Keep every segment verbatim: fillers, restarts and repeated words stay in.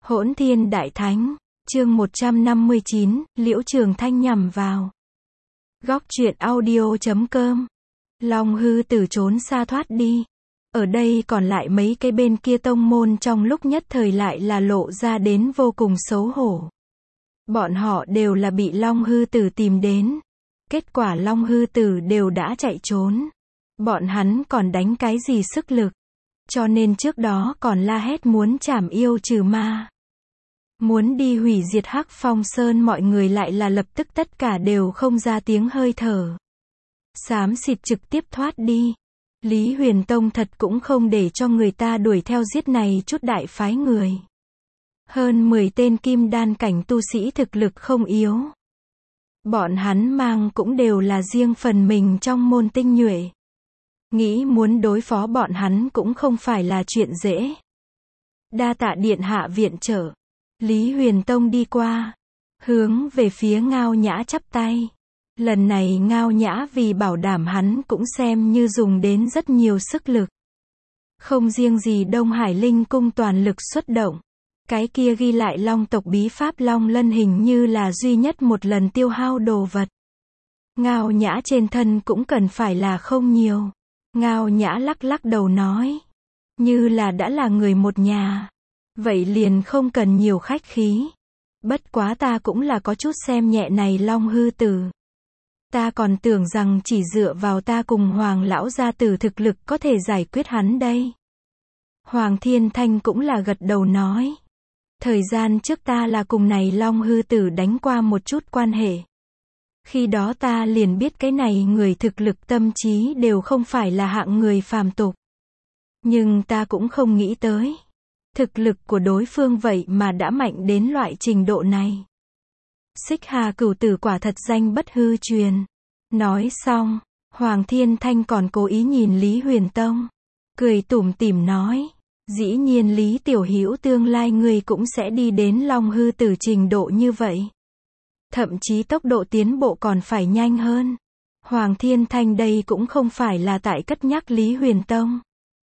Hỗn Thiên Đại Thánh, chương một trăm năm mươi chín, Liễu Trường Thanh nhằm vào. Góc truyện audio chấm com. Long hư tử trốn xa thoát đi. Ở đây còn lại mấy cái bên kia tông môn trong lúc nhất thời lại là lộ ra đến vô cùng xấu hổ. Bọn họ đều là bị Long hư tử tìm đến. Kết quả Long hư tử đều đã chạy trốn. Bọn hắn còn đánh cái gì sức lực. Cho nên trước đó còn la hét muốn trảm yêu trừ ma. Muốn đi hủy diệt Hắc Phong Sơn, mọi người lại là lập tức tất cả đều không ra tiếng hơi thở. Xám xịt trực tiếp thoát đi. Lý Huyền Tông thật cũng không để cho người ta đuổi theo giết này chút đại phái người. Hơn mười tên kim đan cảnh tu sĩ thực lực không yếu. Bọn hắn mang cũng đều là riêng phần mình trong môn tinh nhuệ. Nghĩ muốn đối phó bọn hắn cũng không phải là chuyện dễ. Đa tạ điện hạ viện trợ. Lý Huyền Tông đi qua, hướng về phía Ngao Nhã chắp tay. Lần này Ngao Nhã vì bảo đảm hắn cũng xem như dùng đến rất nhiều sức lực. Không riêng gì Đông Hải Linh Cung toàn lực xuất động. Cái kia ghi lại Long tộc bí pháp Long Lân hình như là duy nhất một lần tiêu hao đồ vật. Ngao Nhã trên thân cũng cần phải là không nhiều. Ngao Nhã lắc lắc đầu nói, như là đã là người một nhà. Vậy liền không cần nhiều khách khí. Bất quá ta cũng là có chút xem nhẹ này Long hư tử. Ta còn tưởng rằng chỉ dựa vào ta cùng Hoàng lão gia tử thực lực có thể giải quyết hắn đây. Hoàng Thiên Thanh cũng là gật đầu nói. Thời gian trước ta là cùng này Long hư tử đánh qua một chút quan hệ. Khi đó ta liền biết cái này người thực lực tâm trí đều không phải là hạng người phàm tục. Nhưng ta cũng không nghĩ tới. Thực lực của đối phương vậy mà đã mạnh đến loại trình độ này. Xích Hà cửu tử quả thật danh bất hư truyền. Nói xong, Hoàng Thiên Thanh còn cố ý nhìn Lý Huyền Tông. Cười tủm tỉm nói, dĩ nhiên Lý Tiểu Hữu tương lai ngươi cũng sẽ đi đến Long hư tử trình độ như vậy. Thậm chí tốc độ tiến bộ còn phải nhanh hơn. Hoàng Thiên Thanh đây cũng không phải là tại cất nhắc Lý Huyền Tông.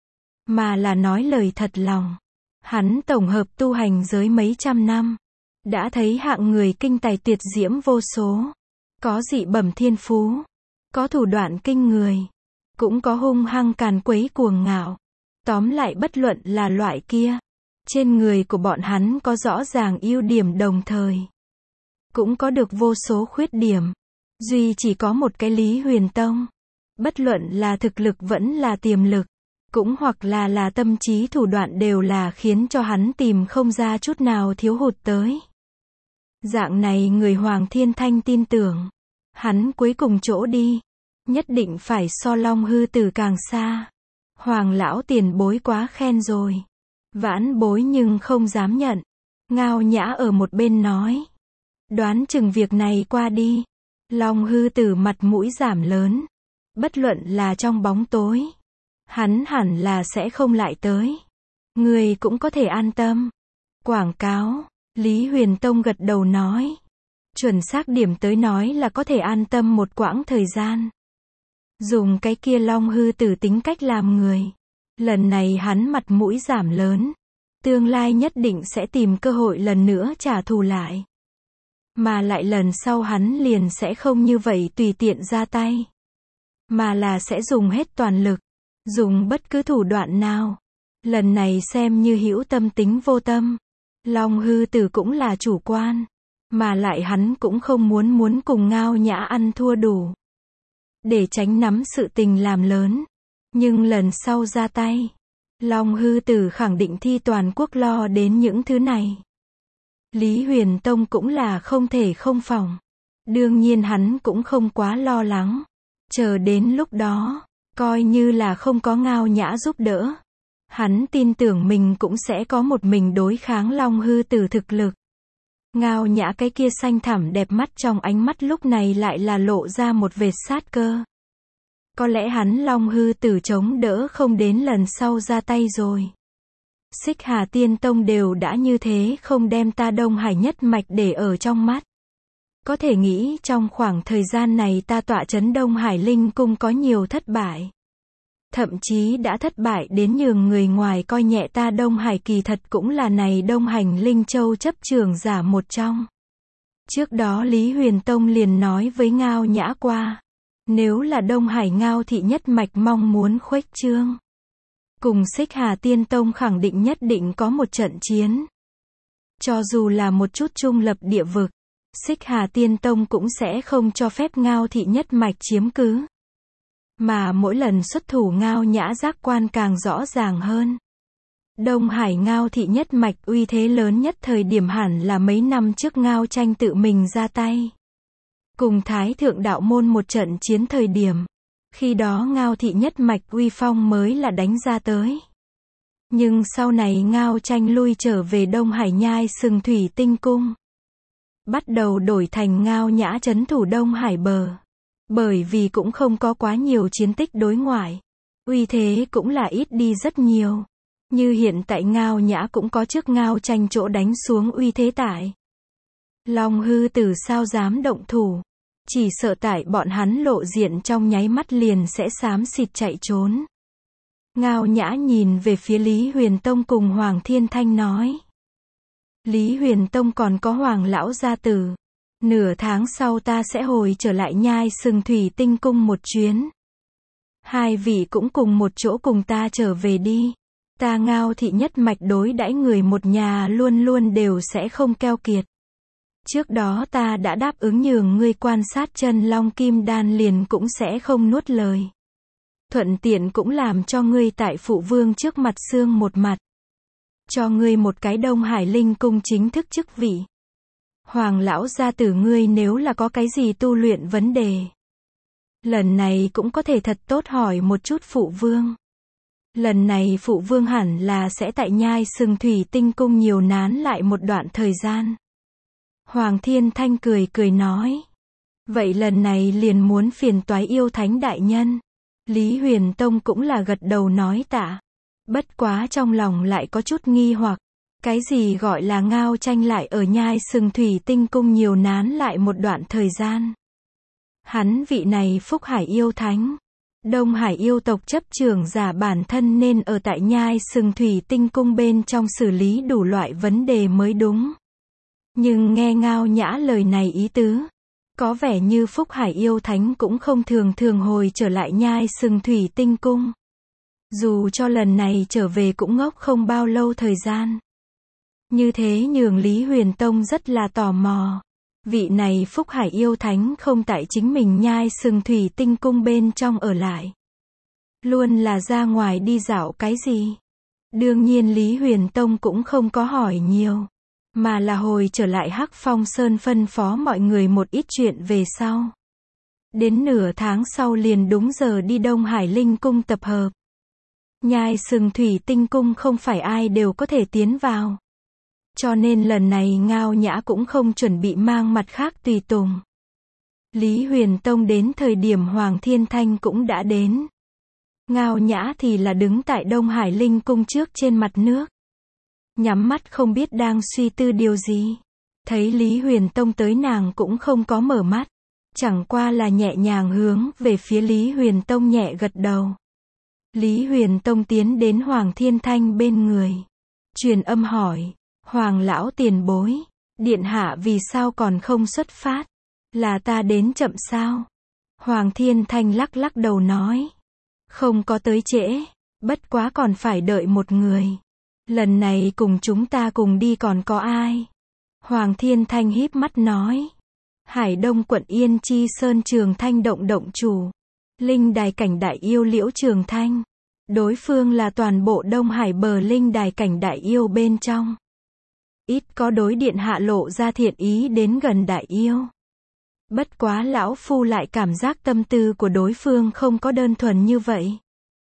Mà là nói lời thật lòng. Hắn tổng hợp tu hành giới mấy trăm năm. Đã thấy hạng người kinh tài tuyệt diễm vô số. Có dị bẩm thiên phú. Có thủ đoạn kinh người. Cũng có hung hăng càn quấy cuồng ngạo. Tóm lại bất luận là loại kia. Trên người của bọn hắn có rõ ràng ưu điểm đồng thời. Cũng có được vô số khuyết điểm. Duy chỉ có một cái Lý Huyền Tông. Bất luận là thực lực vẫn là tiềm lực. Cũng hoặc là là tâm trí thủ đoạn đều là khiến cho hắn tìm không ra chút nào thiếu hụt tới. Dạng này người Hoàng Thiên Thanh tin tưởng. Hắn cuối cùng chỗ đi. Nhất định phải so Long hư tử càng xa. Hoàng lão tiền bối quá khen rồi. Vãn bối nhưng không dám nhận. Ngao Nhã ở một bên nói. Đoán chừng việc này qua đi. Long hư tử mặt mũi giảm lớn. Bất luận là trong bóng tối. Hắn hẳn là sẽ không lại tới. Người cũng có thể an tâm. Quảng cáo. Lý Huyền Tông gật đầu nói. Chuẩn xác điểm tới nói là có thể an tâm một quãng thời gian. Dùng cái kia Long hư tử tính cách làm người. Lần này hắn mặt mũi giảm lớn. Tương lai nhất định sẽ tìm cơ hội lần nữa trả thù lại. Mà lại lần sau hắn liền sẽ không như vậy tùy tiện ra tay. Mà là sẽ dùng hết toàn lực. Dùng bất cứ thủ đoạn nào. Lần này xem như hữu tâm tính vô tâm. Long hư tử cũng là chủ quan. Mà lại hắn cũng không muốn muốn cùng Ngao Nhã ăn thua đủ. Để tránh nắm sự tình làm lớn. Nhưng lần sau ra tay. Long hư tử khẳng định thi toàn quốc lo đến những thứ này. Lý Huyền Tông cũng là không thể không phòng. Đương nhiên hắn cũng không quá lo lắng. Chờ đến lúc đó. Coi như là không có Ngao Nhã giúp đỡ. Hắn tin tưởng mình cũng sẽ có một mình đối kháng Long hư tử thực lực. Ngao Nhã cái kia xanh thẳm đẹp mắt trong ánh mắt lúc này lại là lộ ra một vệt sát cơ. Có lẽ hắn Long hư tử chống đỡ không đến lần sau ra tay rồi. Xích Hà Tiên Tông đều đã như thế không đem ta Đông Hải nhất mạch để ở trong mắt. Có thể nghĩ trong khoảng thời gian này ta tọa trấn Đông Hải Linh Cung có nhiều thất bại. Thậm chí đã thất bại đến nhường người ngoài coi nhẹ ta. Đông Hải kỳ thật cũng là này Đông Hành Linh Châu chấp trưởng giả một trong. Trước đó Lý Huyền Tông liền nói với Ngao Nhã qua, nếu là Đông Hải Ngao thị nhất mạch mong muốn khuếch trương, cùng Xích Hà Tiên Tông khẳng định nhất định có một trận chiến. Cho dù là một chút trung lập địa vực, Xích Hà Tiên Tông cũng sẽ không cho phép Ngao thị nhất mạch chiếm cứ. Mà mỗi lần xuất thủ Ngao Nhã giác quan càng rõ ràng hơn. Đông Hải Ngao thị nhất mạch uy thế lớn nhất thời điểm hẳn là mấy năm trước Ngao Tranh tự mình ra tay. Cùng Thái Thượng Đạo Môn một trận chiến thời điểm. Khi đó Ngao thị nhất mạch uy phong mới là đánh ra tới. Nhưng sau này Ngao Tranh lui trở về Đông Hải Nhai Sừng Thủy Tinh Cung. Bắt đầu đổi thành Ngao Nhã trấn thủ Đông Hải bờ. Bởi vì cũng không có quá nhiều chiến tích đối ngoại. Uy thế cũng là ít đi rất nhiều. Như hiện tại Ngao Nhã cũng có trước Ngao Tranh chỗ đánh xuống uy thế tại. Long hư tử sao dám động thủ. Chỉ sợ tại bọn hắn lộ diện trong nháy mắt liền sẽ xám xịt chạy trốn. Ngao Nhã nhìn về phía Lý Huyền Tông cùng Hoàng Thiên Thanh nói. Lý Huyền Tông còn có Hoàng lão gia tử. Nửa tháng sau ta sẽ hồi trở lại Nhai Sừng Thủy Tinh Cung một chuyến. Hai vị cũng cùng một chỗ cùng ta trở về đi. Ta Ngao thị nhất mạch đối đãi người một nhà luôn luôn đều sẽ không keo kiệt. Trước đó ta đã đáp ứng nhường ngươi quan sát chân long kim đan liền cũng sẽ không nuốt lời. Thuận tiện cũng làm cho ngươi tại phụ vương trước mặt xương một mặt. Cho ngươi một cái Đông Hải Linh Cung chính thức chức vị. Hoàng lão gia tử ngươi nếu là có cái gì tu luyện vấn đề. Lần này cũng có thể thật tốt hỏi một chút phụ vương. Lần này phụ vương hẳn là sẽ tại Nhai Sừng Thủy Tinh Cung nhiều nán lại một đoạn thời gian. Hoàng Thiên Thanh cười cười nói. Vậy lần này liền muốn phiền toái yêu thánh đại nhân. Lý Huyền Tông cũng là gật đầu nói tạ. Bất quá trong lòng lại có chút nghi hoặc. Cái gì gọi là Ngao Tranh lại ở Nhai Sừng Thủy Tinh Cung nhiều nán lại một đoạn thời gian. Hắn vị này Phúc Hải yêu thánh. Đông Hải yêu tộc chấp trưởng giả bản thân nên ở tại Nhai Sừng Thủy Tinh Cung bên trong xử lý đủ loại vấn đề mới đúng. Nhưng nghe Ngao Nhã lời này ý tứ. Có vẻ như Phúc Hải yêu thánh cũng không thường thường hồi trở lại Nhai Sừng Thủy Tinh Cung. Dù cho lần này trở về cũng ngốc không bao lâu thời gian. Như thế nhường Lý Huyền Tông rất là tò mò. Vị này Phúc Hải yêu thánh không tại chính mình Nhai Sừng Thủy Tinh Cung bên trong ở lại. Luôn là ra ngoài đi dạo cái gì. Đương nhiên Lý Huyền Tông cũng không có hỏi nhiều. Mà là hồi trở lại Hắc Phong Sơn phân phó mọi người một ít chuyện về sau. Đến nửa tháng sau liền đúng giờ đi Đông Hải Linh Cung tập hợp. Nhai Sừng Thủy Tinh Cung không phải ai đều có thể tiến vào. Cho nên lần này Ngao Nhã cũng không chuẩn bị mang mặt khác tùy tùng. Lý Huyền Tông đến thời điểm Hoàng Thiên Thanh cũng đã đến. Ngao Nhã thì là đứng tại Đông Hải Linh Cung trước trên mặt nước. Nhắm mắt không biết đang suy tư điều gì. Thấy Lý Huyền Tông tới nàng cũng không có mở mắt. Chẳng qua là nhẹ nhàng hướng về phía Lý Huyền Tông nhẹ gật đầu. Lý Huyền Tông tiến đến Hoàng Thiên Thanh bên người. Truyền âm hỏi. Hoàng lão tiền bối. Điện hạ vì sao còn không xuất phát? Là ta đến chậm sao? Hoàng Thiên Thanh lắc lắc đầu nói. Không có tới trễ. Bất quá còn phải đợi một người. Lần này cùng chúng ta cùng đi còn có ai? Hoàng Thiên Thanh híp mắt nói. Hải Đông quận Yên Chi Sơn Trường Thanh động động chủ. Linh đài cảnh đại yêu Liễu Trường Thanh. Đối phương là toàn bộ Đông Hải bờ linh đài cảnh đại yêu bên trong. Ít có đối điện hạ lộ ra thiện ý đến gần đại yêu. Bất quá lão phu lại cảm giác tâm tư của đối phương không có đơn thuần như vậy.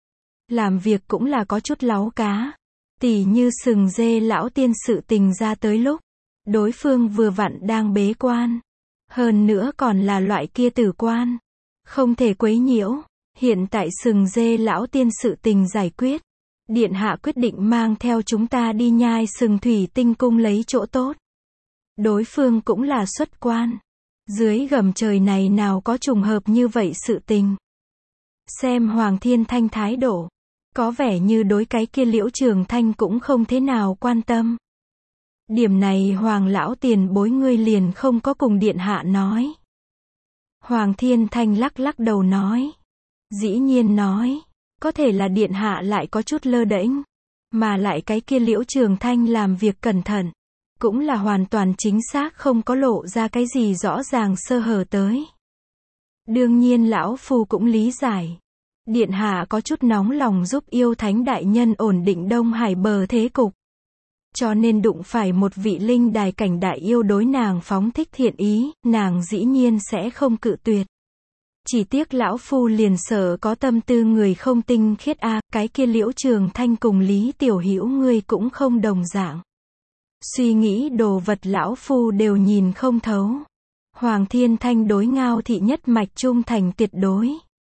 Làm việc cũng là có chút láu cá. Tỉ như sừng dê lão tiên sự tình ra tới lúc. Đối phương vừa vặn đang bế quan. Hơn nữa còn là loại kia tử quan. Không thể quấy nhiễu. Hiện tại sừng dê lão tiên sự tình giải quyết. Điện hạ quyết định mang theo chúng ta đi Nhai Sừng Thủy Tinh Cung lấy chỗ tốt. Đối phương cũng là xuất quan. Dưới gầm trời này nào có trùng hợp như vậy sự tình. Xem Hoàng Thiên Thanh thái độ, có vẻ như đối cái kia Liễu Trường Thanh cũng không thế nào quan tâm. Điểm này Hoàng lão tiền bối ngươi liền không có cùng điện hạ nói. Hoàng Thiên Thanh lắc lắc đầu nói. Dĩ nhiên nói, có thể là điện hạ lại có chút lơ đễnh, mà lại cái kia Liễu Trường Thanh làm việc cẩn thận, cũng là hoàn toàn chính xác không có lộ ra cái gì rõ ràng sơ hở tới. Đương nhiên lão phu cũng lý giải. Điện hạ có chút nóng lòng giúp yêu thánh đại nhân ổn định Đông Hải bờ thế cục. Cho nên đụng phải một vị linh đài cảnh đại yêu đối nàng phóng thích thiện ý, nàng dĩ nhiên sẽ không cự tuyệt. Chỉ tiếc lão phu liền sợ có tâm tư người không tinh khiết a, à, cái kia Liễu Trường Thanh cùng Lý Tiểu Hữu ngươi cũng không đồng dạng. Suy nghĩ đồ vật lão phu đều nhìn không thấu. Hoàng Thiên Thanh đối Ngao thị nhất mạch trung thành tuyệt đối.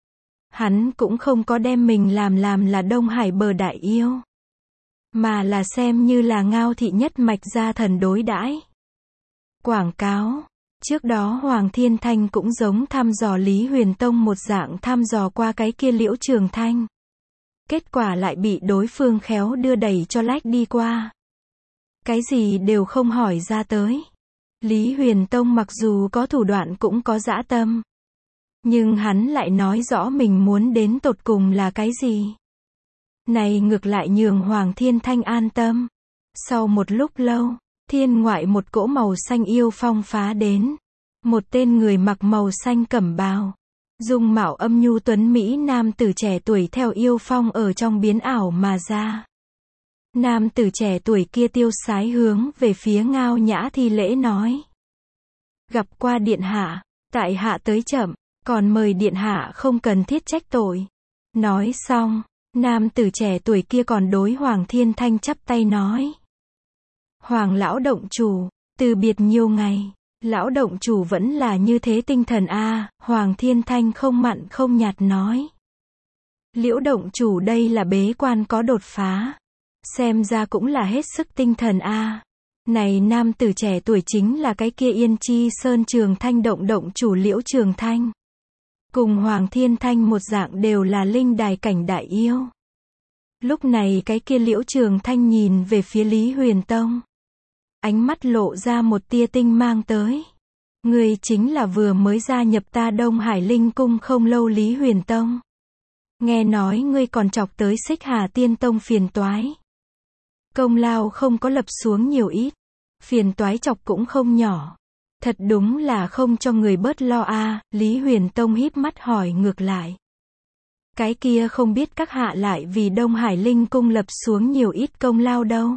Hắn cũng không có đem mình làm làm là Đông Hải bờ đại yêu, mà là xem như là Ngao thị nhất mạch gia thần đối đãi. Quảng cáo. Trước đó Hoàng Thiên Thanh cũng giống thăm dò Lý Huyền Tông một dạng thăm dò qua cái kia Liễu Trường Thanh. Kết quả lại bị đối phương khéo đưa đẩy cho lách đi qua. Cái gì đều không hỏi ra tới. Lý Huyền Tông mặc dù có thủ đoạn cũng có dã tâm, nhưng hắn lại nói rõ mình muốn đến tột cùng là cái gì. Này ngược lại nhường Hoàng Thiên Thanh an tâm. Sau một lúc lâu, thiên ngoại một cỗ màu xanh yêu phong phá đến. Một tên người mặc màu xanh cẩm bào, dung mạo âm nhu tuấn Mỹ nam tử trẻ tuổi theo yêu phong ở trong biến ảo mà ra. Nam tử trẻ tuổi kia tiêu sái hướng về phía Ngao Nhã thi lễ nói. Gặp qua điện hạ, tại hạ tới chậm, còn mời điện hạ không cần thiết trách tội. Nói xong, nam tử trẻ tuổi kia còn đối Hoàng Thiên Thanh chắp tay nói. Hoàng lão động chủ, từ biệt nhiều ngày, lão động chủ vẫn là như thế tinh thần a. À, Hoàng Thiên Thanh không mặn không nhạt nói. Liễu động chủ đây là bế quan có đột phá. Xem ra cũng là hết sức tinh thần a. À. Này nam tử trẻ tuổi chính là cái kia Yên Chi Sơn Trường Thanh động động chủ Liễu Trường Thanh. Cùng Hoàng Thiên Thanh một dạng đều là linh đài cảnh đại yêu. Lúc này cái kia Liễu Trường Thanh nhìn về phía Lý Huyền Tông. Ánh mắt lộ ra một tia tinh mang tới. Ngươi chính là vừa mới gia nhập ta Đông Hải Linh Cung không lâu Lý Huyền Tông. Nghe nói ngươi còn chọc tới Xích Hà Tiên Tông phiền toái. Công lao không có lập xuống nhiều ít. Phiền toái chọc cũng không nhỏ. Thật đúng là không cho người bớt lo a. À, Lý Huyền Tông híp mắt hỏi ngược lại. Cái kia không biết các hạ lại vì Đông Hải Linh Cung lập xuống nhiều ít công lao đâu.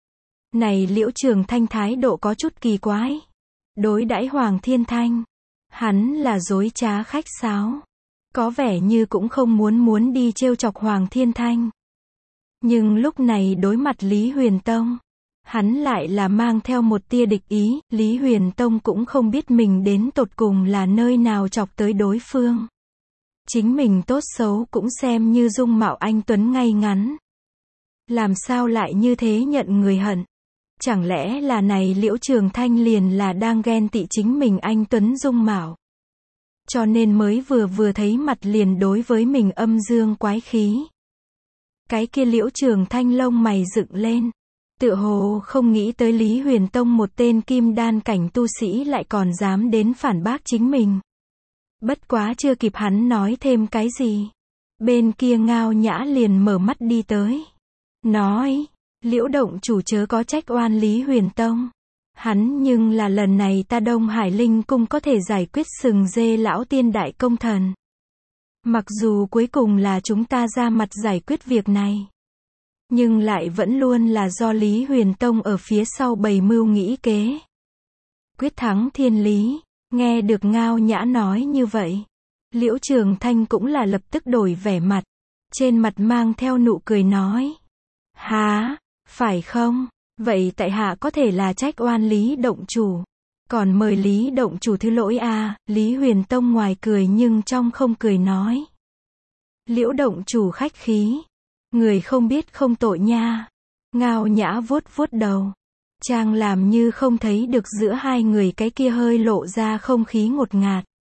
Này Liễu Trường Thanh thái độ có chút kỳ quái. Đối đãi Hoàng Thiên Thanh, hắn là dối trá khách sáo. Có vẻ như cũng không muốn muốn đi trêu chọc Hoàng Thiên Thanh. Nhưng lúc này đối mặt Lý Huyền Tông, hắn lại là mang theo một tia địch ý. Lý Huyền Tông cũng không biết mình đến tột cùng là nơi nào chọc tới đối phương. Chính mình tốt xấu cũng xem như dung mạo anh tuấn ngay ngắn. Làm sao lại như thế nhận người hận? Chẳng lẽ là này Liễu Trường Thanh liền là đang ghen tị chính mình anh tuấn dung mạo, cho nên mới vừa vừa thấy mặt liền đối với mình âm dương quái khí. Cái kia Liễu Trường Thanh lông mày dựng lên, tựa hồ không nghĩ tới Lý Huyền Tông một tên kim đan cảnh tu sĩ lại còn dám đến phản bác chính mình. Bất quá chưa kịp hắn nói thêm cái gì, bên kia Ngao Nhã liền mở mắt đi tới, nói. Liễu động chủ chớ có trách oan Lý Huyền Tông. Hắn nhưng là lần này ta Đông Hải Linh Cung có thể giải quyết sừng dê lão tiên đại công thần. Mặc dù cuối cùng là chúng ta ra mặt giải quyết việc này, nhưng lại vẫn luôn là do Lý Huyền Tông ở phía sau bày mưu nghĩ kế. Quyết thắng thiên lý. Nghe được Ngao Nhã nói như vậy, Liễu Trường Thanh cũng là lập tức đổi vẻ mặt, trên mặt mang theo nụ cười nói. Hả? Phải không? Vậy tại hạ có thể là trách oan Lý động chủ. Còn mời Lý động chủ thứ lỗi a. À, Lý Huyền Tông ngoài cười nhưng trong không cười nói. Liễu động chủ khách khí. Người không biết không tội nha. Ngao Nhã vuốt vuốt đầu. Chàng làm như không thấy được giữa hai người cái kia hơi lộ ra không khí ngột ngạt.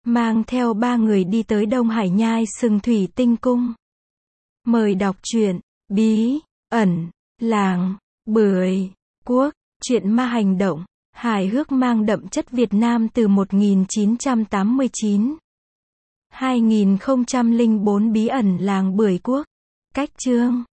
mang theo ba người đi tới Đông Hải nhai sừng thủy tinh cung. Mời đọc truyện Bí ẩn làng Bưởi Quốc, truyện ma hành động, hài hước mang đậm chất Việt Nam từ một nghìn chín trăm tám mươi chín. hai nghìn không trăm lẻ bốn Bí ẩn làng Bưởi Quốc. Cách chương